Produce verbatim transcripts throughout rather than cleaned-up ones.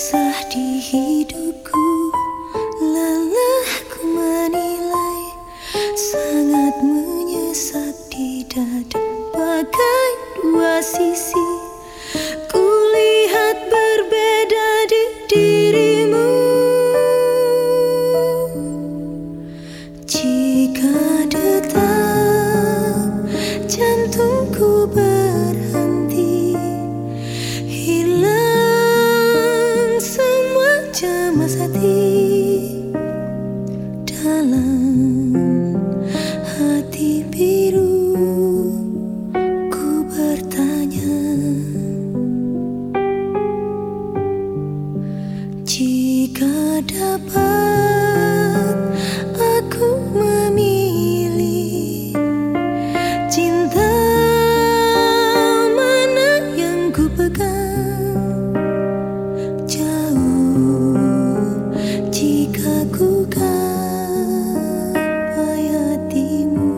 Kisah di hidupku, lelah ku menilai, sangat menyesak di dada bagai dua sisi. Kulihat berbeda di dirimu. Jika detak jantungku berhenti, hilang semua cemas hati. Dalam hati biru ku bertanya, jika dapat aku memilih, cinta mana yang ku pegang? Jauh jika ku gapai hatimu.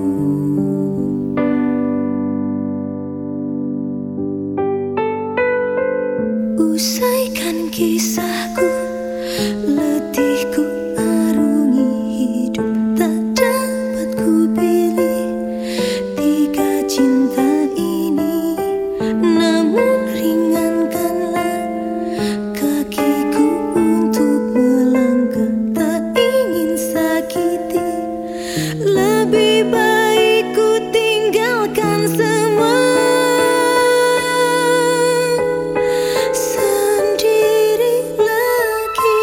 Usaikan kisahku, letihku arungi hidup, tak dapat ku pilih tiga cinta ini. Namun ringankanlah kakiku untuk melangkah, tak ingin sakiti. Lebih baik ku tinggalkan semua sendiri lagi.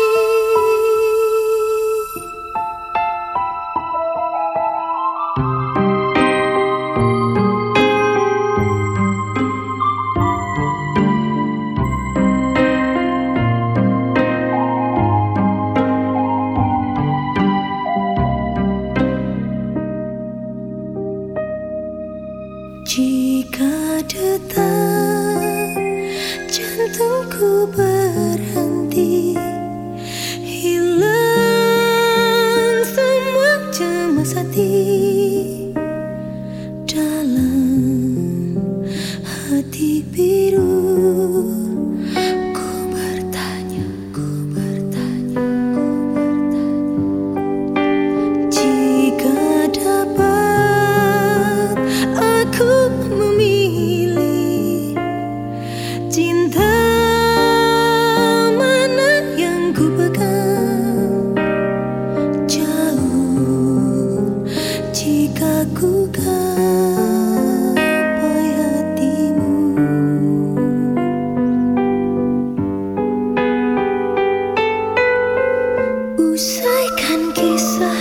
Jika detak jantungku berhenti, hilang semua cemas hati. Dalam hati biru ku bertanya, ku bertanya, ku bertanya, jika dapat aku memilih, cinta mana yang ku pegang? Jauh jika ku gapai hatimu. Usaikan kisah